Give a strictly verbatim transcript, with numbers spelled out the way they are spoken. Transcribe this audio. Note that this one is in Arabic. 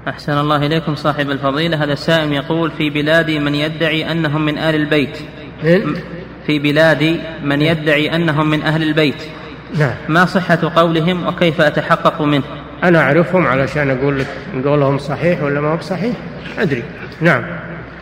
أحسن الله إليكم صاحب الفضيلة. هذا السائل يقول: في بلادي من يدعي أنهم من آل البيت. في بلادي من يدعي أنهم من أهل البيت. نعم. ما صحة قولهم وكيف أتحقق منه؟ أنا أعرفهم علشان أقول لك قولهم صحيح ولا ما هو صحيح؟ أدري. نعم.